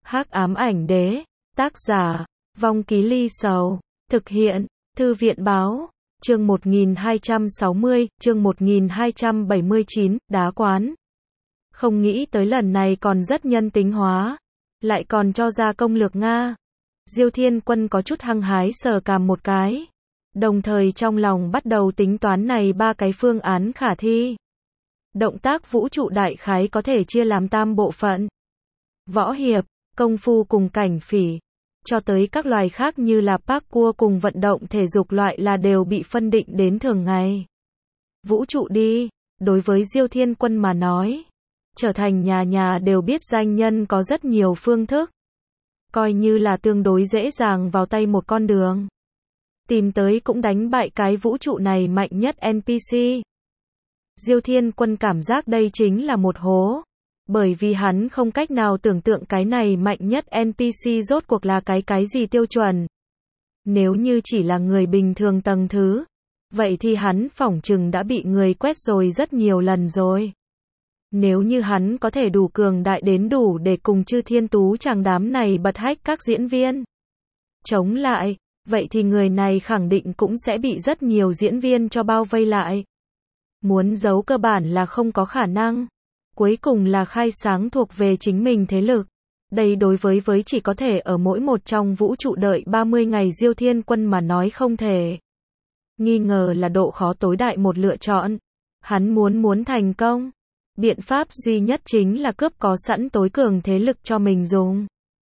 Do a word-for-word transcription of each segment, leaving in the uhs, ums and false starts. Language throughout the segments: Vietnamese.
Hắc ám ảnh đế, tác giả, Vong Ký Ly Sầu, thực hiện, Thư viện báo, chương một nghìn hai trăm sáu mươi, chương một nghìn hai trăm bảy mươi chín, đá quán. Không nghĩ tới lần này còn rất nhân tính hóa, lại còn cho ra công lược Nga. Diêu Thiên Quân có chút hăng hái sờ cằm một cái, đồng thời trong lòng bắt đầu tính toán này ba cái phương án khả thi. Động tác vũ trụ đại khái có thể chia làm tam bộ phận. Võ hiệp, công phu cùng cảnh phỉ, cho tới các loài khác như là parkour cùng vận động thể dục loại là đều bị phân định đến thường ngày. Vũ trụ đi, đối với Diêu Thiên Quân mà nói, trở thành nhà nhà đều biết danh nhân có rất nhiều phương thức. Coi như là tương đối dễ dàng vào tay một con đường. Tìm tới cũng đánh bại cái vũ trụ này mạnh nhất en pê xê. Diêu Thiên Quân cảm giác đây chính là một hố. Bởi vì hắn không cách nào tưởng tượng cái này mạnh nhất en pê xê rốt cuộc là cái cái gì tiêu chuẩn. Nếu như chỉ là người bình thường tầng thứ, vậy thì hắn phỏng chừng đã bị người quét rồi rất nhiều lần rồi. Nếu như hắn có thể đủ cường đại đến đủ để cùng Chư Thiên Tú chàng đám này bật hách các diễn viên chống lại, vậy thì người này khẳng định cũng sẽ bị rất nhiều diễn viên cho bao vây lại. Muốn giấu cơ bản là không có khả năng. Cuối cùng là khai sáng thuộc về chính mình thế lực. Đây đối với với chỉ có thể ở mỗi một trong vũ trụ đợi ba mươi ngày Diêu Thiên Quân mà nói không thể. Nghi ngờ là độ khó tối đại một lựa chọn. Hắn muốn muốn thành công. Biện pháp duy nhất chính là cướp có sẵn tối cường thế lực cho mình dùng.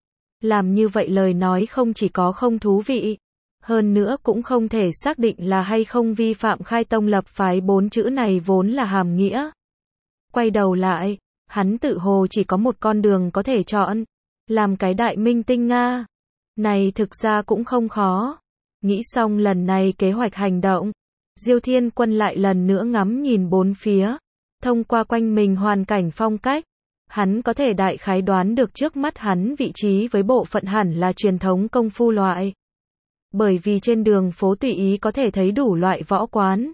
Làm như vậy lời nói không chỉ có không thú vị. Hơn nữa cũng không thể xác định là hay không vi phạm khai tông lập phái bốn chữ này vốn là hàm nghĩa. Quay đầu lại, hắn tự hồ chỉ có một con đường có thể chọn. Làm cái đại minh tinh Nga. Này thực ra cũng không khó. Nghĩ xong lần này kế hoạch hành động. Diêu Thiên Quân lại lần nữa ngắm nhìn bốn phía. Thông qua quanh mình hoàn cảnh phong cách. Hắn có thể đại khái đoán được trước mắt hắn vị trí với bộ phận hẳn là truyền thống công phu loại. Bởi vì trên đường phố tùy ý có thể thấy đủ loại võ quán.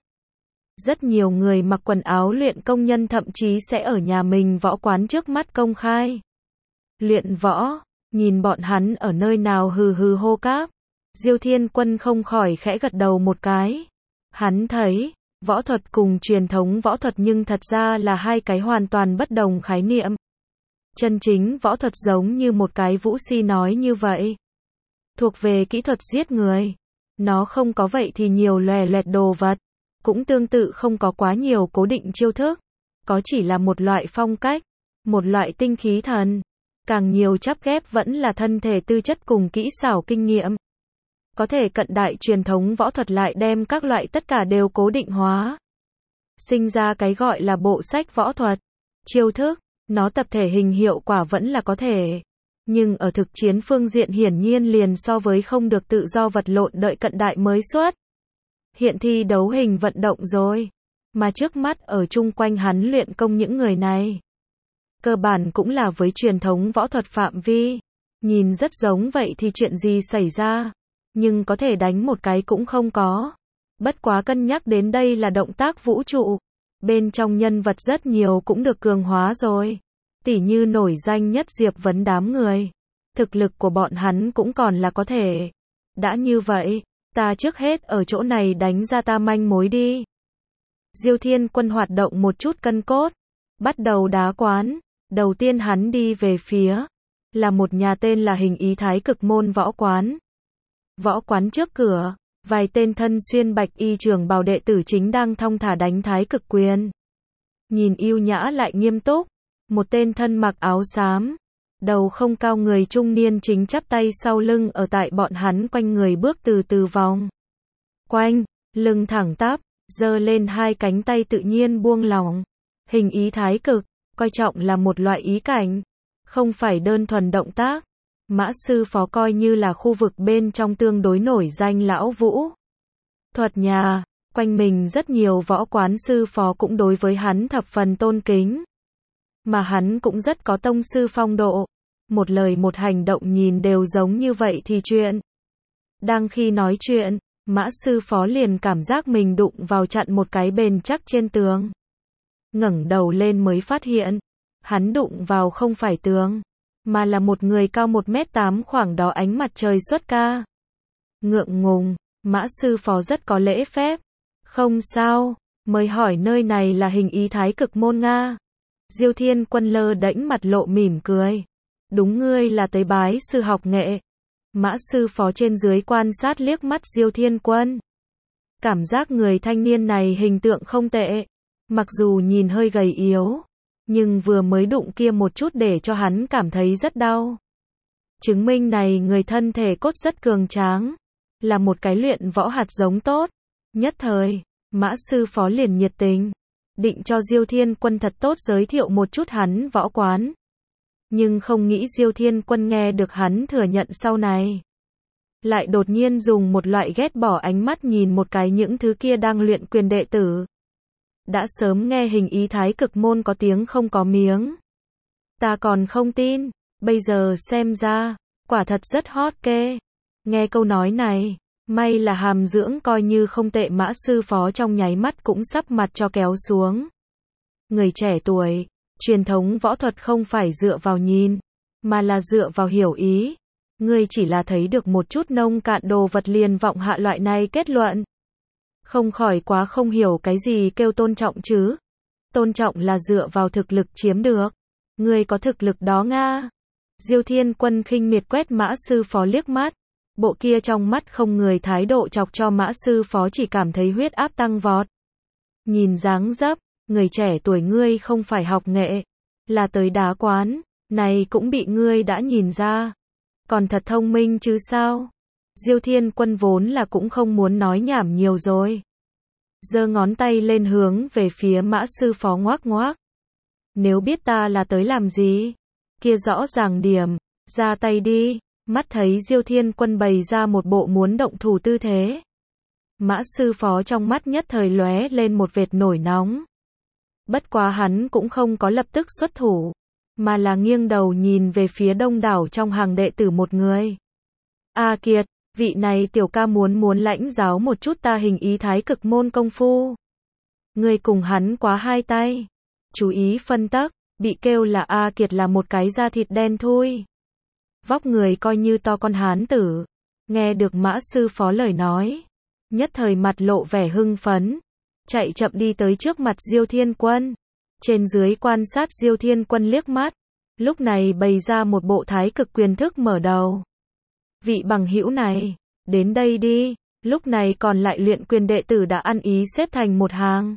Rất nhiều người mặc quần áo luyện công nhân thậm chí sẽ ở nhà mình võ quán trước mắt công khai. Luyện võ, nhìn bọn hắn ở nơi nào hừ hừ hô cáp. Diêu Thiên Quân không khỏi khẽ gật đầu một cái. Hắn thấy, võ thuật cùng truyền thống võ thuật nhưng thật ra là hai cái hoàn toàn bất đồng khái niệm. Chân chính võ thuật giống như một cái vũ si nói như vậy. Thuộc về kỹ thuật giết người. Nó không có vậy thì nhiều lòe loẹt đồ vật. Cũng tương tự không có quá nhiều cố định chiêu thức. Có chỉ là một loại phong cách. Một loại tinh khí thần. Càng nhiều chắp ghép vẫn là thân thể tư chất cùng kỹ xảo kinh nghiệm. Có thể cận đại truyền thống võ thuật lại đem các loại tất cả đều cố định hóa. Sinh ra cái gọi là bộ sách võ thuật. Chiêu thức, nó tập thể hình hiệu quả vẫn là có thể. Nhưng ở thực chiến phương diện hiển nhiên liền so với không được tự do vật lộn đợi cận đại mới xuất. Hiện thi đấu hình vận động rồi. Mà trước mắt ở chung quanh hắn luyện công những người này. Cơ bản cũng là với truyền thống võ thuật phạm vi. Nhìn rất giống vậy thì chuyện gì xảy ra. Nhưng có thể đánh một cái cũng không có. Bất quá cân nhắc đến đây là động tác vũ trụ. Bên trong nhân vật rất nhiều cũng được cường hóa rồi. Tỉ như nổi danh nhất Diệp Vấn đám người. Thực lực của bọn hắn cũng còn là có thể. Đã như vậy, ta trước hết ở chỗ này đánh ra ta manh mối đi. Diêu Thiên Quân hoạt động một chút cân cốt. Bắt đầu đá quán. Đầu tiên hắn đi về phía. Là một nhà tên là Hình Ý Thái Cực Môn võ quán. Võ quán trước cửa. Vài tên thân xuyên bạch y trường bào đệ tử chính đang thong thả đánh thái cực quyền. Nhìn yêu nhã lại nghiêm túc. Một tên thân mặc áo xám. Đầu không cao người trung niên chính chắp tay sau lưng ở tại bọn hắn quanh người bước từ từ vòng. Quanh, lưng thẳng tắp, giơ lên hai cánh tay tự nhiên buông lỏng. Hình ý thái cực, coi trọng là một loại ý cảnh. Không phải đơn thuần động tác. Mã sư phó coi như là khu vực bên trong tương đối nổi danh lão vũ. Thuật nhà, quanh mình rất nhiều võ quán sư phó cũng đối với hắn thập phần tôn kính. Mà hắn cũng rất có tông sư phong độ. Một lời một hành động nhìn đều giống như vậy thì chuyện. Đang khi nói chuyện, mã sư phó liền cảm giác mình đụng vào chặn một cái bền chắc trên tường. Ngẩng đầu lên mới phát hiện, hắn đụng vào không phải tường, mà là một người cao một mét tám khoảng đó ánh mặt trời xuất ca. Ngượng ngùng, Mã sư phó rất có lễ phép. Không sao, mới hỏi nơi này là hình ý Thái Cực môn Nga. Diêu Thiên Quân lơ đễnh mặt lộ mỉm cười. Đúng, ngươi là tới bái sư học nghệ. Mã sư phó trên dưới quan sát liếc mắt Diêu Thiên Quân. Cảm giác người thanh niên này hình tượng không tệ. Mặc dù nhìn hơi gầy yếu, nhưng vừa mới đụng kia một chút để cho hắn cảm thấy rất đau. Chứng minh này người thân thể cốt rất cường tráng. Là một cái luyện võ hạt giống tốt. Nhất thời, Mã sư phó liền nhiệt tình. Định cho Diêu Thiên Quân thật tốt giới thiệu một chút hắn võ quán. Nhưng không nghĩ Diêu Thiên Quân nghe được hắn thừa nhận sau này. Lại đột nhiên dùng một loại ghét bỏ ánh mắt nhìn một cái những thứ kia đang luyện quyền đệ tử. Đã sớm nghe hình ý Thái Cực môn có tiếng không có miếng. Ta còn không tin, bây giờ xem ra, quả thật rất hot kê. Nghe câu nói này, may là hàm dưỡng coi như không tệ Mã sư phó trong nháy mắt cũng sắp mặt cho kéo xuống. Người trẻ tuổi, truyền thống võ thuật không phải dựa vào nhìn, mà là dựa vào hiểu ý. Ngươi chỉ là thấy được một chút nông cạn đồ vật liền vọng hạ loại này kết luận. Không khỏi quá không hiểu cái gì kêu tôn trọng chứ. Tôn trọng là dựa vào thực lực chiếm được. Ngươi có thực lực đó Nga. Diêu Thiên Quân khinh miệt quét Mã sư phó liếc mắt. Bộ kia trong mắt không người thái độ chọc cho Mã sư phó chỉ cảm thấy huyết áp tăng vọt. Nhìn dáng dấp, người trẻ tuổi ngươi không phải học nghệ, là tới đá quán, này cũng bị ngươi đã nhìn ra. Còn thật thông minh chứ sao? Diêu Thiên Quân vốn là cũng không muốn nói nhảm nhiều rồi. Giơ ngón tay lên hướng về phía Mã sư phó ngoác ngoác. Nếu biết ta là tới làm gì, kia rõ ràng điểm, ra tay đi. Mắt thấy Diêu Thiên Quân bày ra một bộ muốn động thủ tư thế. Mã sư phó trong mắt nhất thời lóe lên một vệt nổi nóng. Bất quá hắn cũng không có lập tức xuất thủ, mà là nghiêng đầu nhìn về phía đông đảo trong hàng đệ tử một người. A Kiệt, vị này tiểu ca muốn muốn lãnh giáo một chút ta hình ý Thái Cực môn công phu. Người cùng hắn quá hai tay. Chú ý phân tắc, bị kêu là A Kiệt là một cái da thịt đen thui. Vóc người coi như to con hán tử. Nghe được Mã sư phó lời nói, nhất thời mặt lộ vẻ hưng phấn, chạy chậm đi tới trước mặt Diêu Thiên Quân. Trên dưới quan sát Diêu Thiên Quân liếc mắt, lúc này bày ra một bộ Thái Cực quyền thức mở đầu. Vị bằng hữu này, đến đây đi. Lúc này còn lại luyện quyền đệ tử đã ăn ý xếp thành một hàng.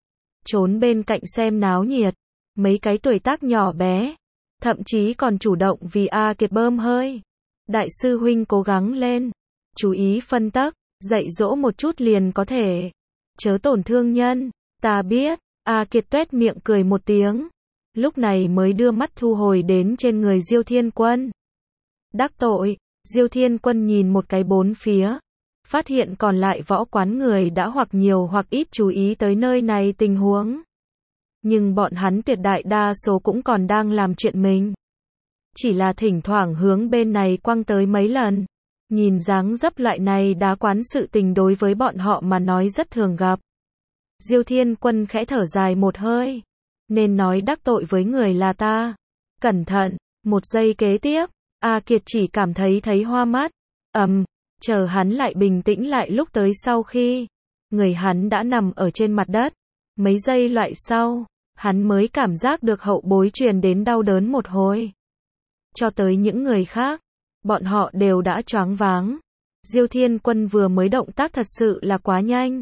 Trốn bên cạnh xem náo nhiệt, mấy cái tuổi tác nhỏ bé, thậm chí còn chủ động vì A Kiệt bơm hơi. Đại sư huynh cố gắng lên, chú ý phân tắc, dạy dỗ một chút liền có thể. Chớ tổn thương nhân, ta biết. A Kiệt tuét miệng cười một tiếng, lúc này mới đưa mắt thu hồi đến trên người Diêu Thiên Quân. Đắc tội, Diêu Thiên Quân nhìn một cái bốn phía, phát hiện còn lại võ quán người đã hoặc nhiều hoặc ít chú ý tới nơi này tình huống. Nhưng bọn hắn tuyệt đại đa số cũng còn đang làm chuyện mình. Chỉ là thỉnh thoảng hướng bên này quăng tới mấy lần. Nhìn dáng dấp loại này đá quán sự tình đối với bọn họ mà nói rất thường gặp. Diêu Thiên Quân khẽ thở dài một hơi. Nên nói đắc tội với người là ta. Cẩn thận, một giây kế tiếp, A Kiệt chỉ cảm thấy thấy hoa mắt. Ầm, um, chờ hắn lại bình tĩnh lại lúc tới sau khi người hắn đã nằm ở trên mặt đất. Mấy giây loại sau, hắn mới cảm giác được hậu bối truyền đến đau đớn một hồi. Cho tới những người khác, bọn họ đều đã choáng váng. Diêu Thiên Quân vừa mới động tác thật sự là quá nhanh.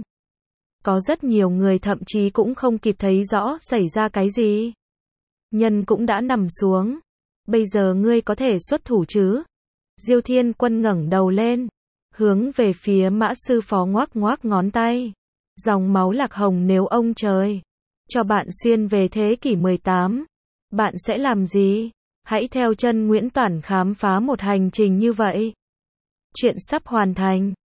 Có rất nhiều người thậm chí cũng không kịp thấy rõ xảy ra cái gì. Nhân cũng đã nằm xuống. Bây giờ ngươi có thể xuất thủ chứ? Diêu Thiên Quân ngẩng đầu lên, hướng về phía Mã sư phó ngoác ngoác ngón tay. Dòng máu lạc hồng nếu ông trời cho bạn xuyên về thế kỷ mười tám, bạn sẽ làm gì? Hãy theo chân Nguyễn Toản khám phá một hành trình như vậy. Chuyện sắp hoàn thành.